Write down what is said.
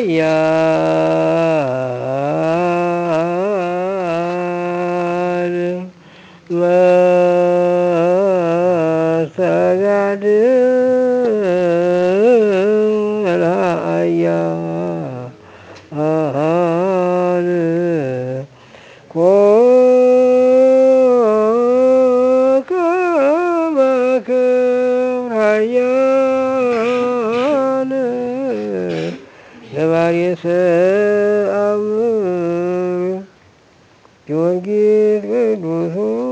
ኃያል መስተጋድል ኃያል ኮከበ ክብር ኃያል ገባሬ ተአምር ጊዮርጊስ ቅዱስ